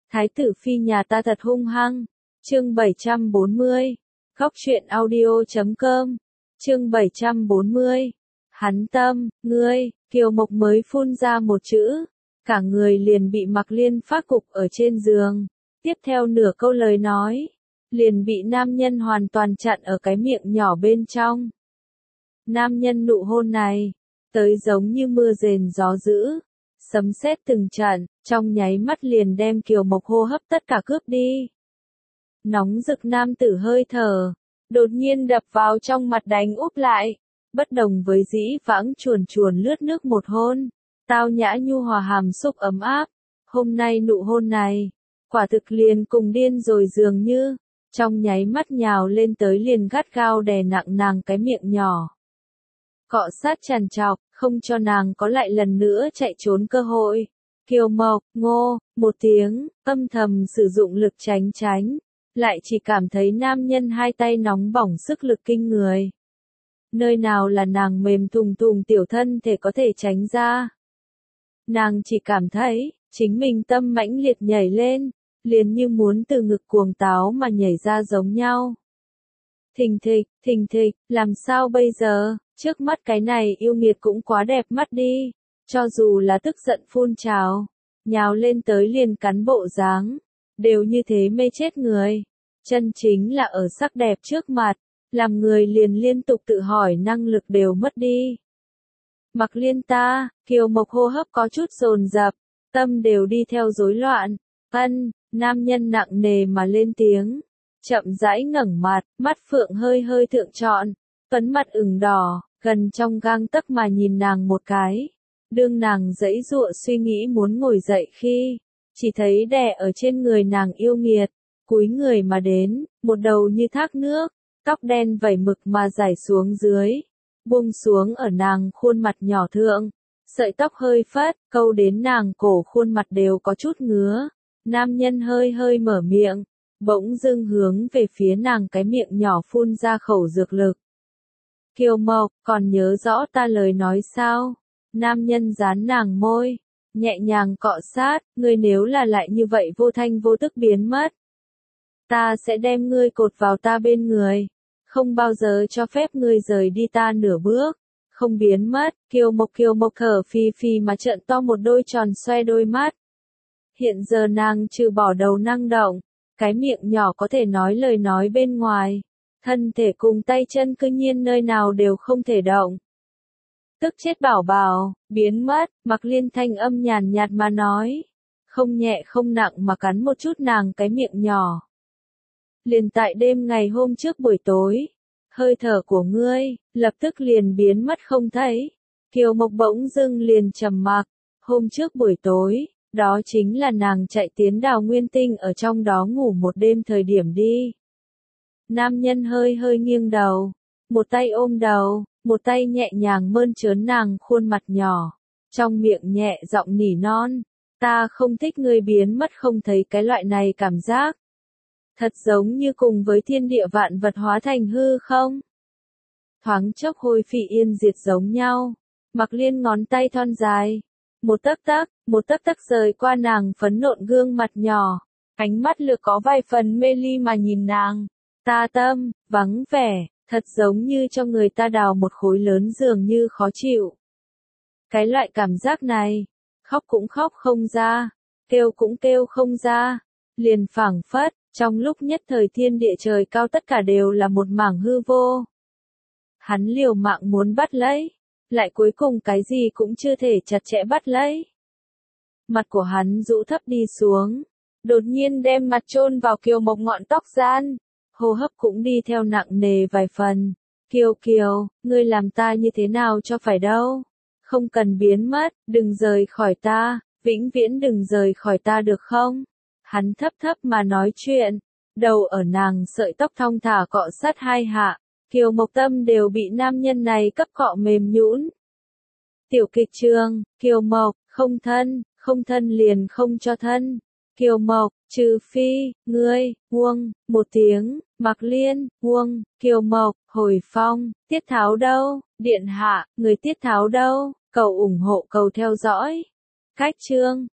Thái tử phi nhà ta thật hung hăng. Chương 740. Góc truyện audio.com. Chương 740. Hắn tâm, ngươi, Kiều Mộc mới phun ra một chữ, cả người liền bị Mạc Liên phát cục ở trên giường. Tiếp theo nửa câu lời nói, liền bị nam nhân hoàn toàn chặn ở cái miệng nhỏ bên trong. Nam nhân nụ hôn này, tới giống như mưa rền gió dữ, sấm sét từng trận, trong nháy mắt liền đem Kiều Mộc hô hấp tất cả cướp đi. Nóng rực nam tử hơi thở, đột nhiên đập vào trong mặt đánh úp lại, bất đồng với dĩ vãng chuồn chuồn lướt nước một hôn, tao nhã nhu hòa hàm xúc ấm áp. Hôm nay nụ hôn này, quả thực liền cùng điên rồi dường như, trong nháy mắt nhào lên tới liền gắt gao đè nặng nàng cái miệng nhỏ. Cọ sát tràn trọc, không cho nàng có lại lần nữa chạy trốn cơ hội. Kiều Mộc, ngô, một tiếng, âm thầm sử dụng lực tránh tránh, lại chỉ cảm thấy nam nhân hai tay nóng bỏng sức lực kinh người. Nơi nào là nàng mềm thùng thùng tiểu thân thể có thể tránh ra. Nàng chỉ cảm thấy, chính mình tâm mãnh liệt nhảy lên, liền như muốn từ ngực cuồng táo mà nhảy ra giống nhau. Thình thịch, làm sao bây giờ, trước mắt cái này yêu nghiệt cũng quá đẹp mắt đi, cho dù là tức giận phun trào, nhào lên tới liền cắn bộ dáng, đều như thế mê chết người. Chân chính là ở sắc đẹp trước mặt, làm người liền liên tục tự hỏi năng lực đều mất đi. Mạc Liên ta, Kiều Mộc hô hấp có chút dồn dập, tâm đều đi theo rối loạn. Nam nhân nặng nề mà lên tiếng, chậm rãi ngẩng mặt, mắt phượng hơi hơi thượng trọn, phấn mặt ửng đỏ, gần trong gang tấc mà nhìn nàng một cái. Đương nàng giãy giụa suy nghĩ muốn ngồi dậy khi, chỉ thấy đè ở trên người nàng yêu nghiệt, cúi người mà đến, một đầu như thác nước, tóc đen vẩy mực mà rải xuống dưới, buông xuống ở nàng khuôn mặt nhỏ thượng, sợi tóc hơi phất, câu đến nàng cổ khuôn mặt đều có chút ngứa. Nam nhân hơi hơi mở miệng, bỗng dưng hướng về phía nàng cái miệng nhỏ phun ra khẩu dược lực. Kiều Mộc, còn nhớ rõ ta lời nói sao? Nam nhân dán nàng môi, nhẹ nhàng cọ sát, ngươi nếu là lại như vậy vô thanh vô tức biến mất, ta sẽ đem ngươi cột vào ta bên người, không bao giờ cho phép ngươi rời đi ta nửa bước, không biến mất. Kiều Mộc thở phì phì mà trợn to một đôi tròn xoe đôi mắt. Hiện giờ nàng trừ bỏ đầu năng động, cái miệng nhỏ có thể nói lời nói bên ngoài, thân thể cùng tay chân cư nhiên nơi nào đều không thể động. Tức chết bảo bảo, biến mất, Mạc Liên thanh âm nhàn nhạt mà nói, không nhẹ không nặng mà cắn một chút nàng cái miệng nhỏ. Liền tại đêm ngày hôm trước buổi tối, hơi thở của ngươi, lập tức liền biến mất không thấy. Kiều Mộc bỗng dưng liền trầm mặc, hôm trước buổi tối, đó chính là nàng chạy tiến Đào Nguyên Tinh ở trong đó ngủ một đêm thời điểm đi. Nam nhân hơi hơi nghiêng đầu, một tay ôm đầu, một tay nhẹ nhàng mơn trớn nàng khuôn mặt nhỏ, trong miệng nhẹ giọng nỉ non, ta không thích ngươi biến mất không thấy cái loại này cảm giác. Thật giống như cùng với thiên địa vạn vật hóa thành hư không? Thoáng chốc hôi phi yên diệt giống nhau. Mạc Liên ngón tay thon dài, một tấc tấc rời qua nàng phấn nộn gương mặt nhỏ, ánh mắt lược có vài phần mê ly mà nhìn nàng. Ta tâm, vắng vẻ, thật giống như cho người ta đào một khối lớn dường như khó chịu. Cái loại cảm giác này, khóc cũng khóc không ra, kêu cũng kêu không ra, liền phảng phất, trong lúc nhất thời thiên địa trời cao tất cả đều là một mảng hư vô. Hắn liều mạng muốn bắt lấy, lại cuối cùng cái gì cũng chưa thể chặt chẽ bắt lấy. Mặt của hắn rũ thấp đi xuống, đột nhiên đem mặt chôn vào Kiều Mộc ngọn tóc gian, hô hấp cũng đi theo nặng nề vài phần. Kiều, ngươi làm ta như thế nào cho phải đâu? Không cần biến mất, đừng rời khỏi ta, vĩnh viễn đừng rời khỏi ta được không? Hắn thấp thấp mà nói chuyện, đầu ở nàng sợi tóc thong thả cọ sát hai hạ, Kiều Mộc tâm đều bị nam nhân này cấp cọ mềm nhũn. Tiểu kịch chương, Kiều Mộc, không thân liền không cho thân. Kiều Mộc, trừ phi, ngươi, một tiếng, Mạc Liên, Kiều Mộc, hồi phong, tiết tháo đâu, điện hạ, người tiết tháo đâu, cầu ủng hộ cầu theo dõi. Cách chương.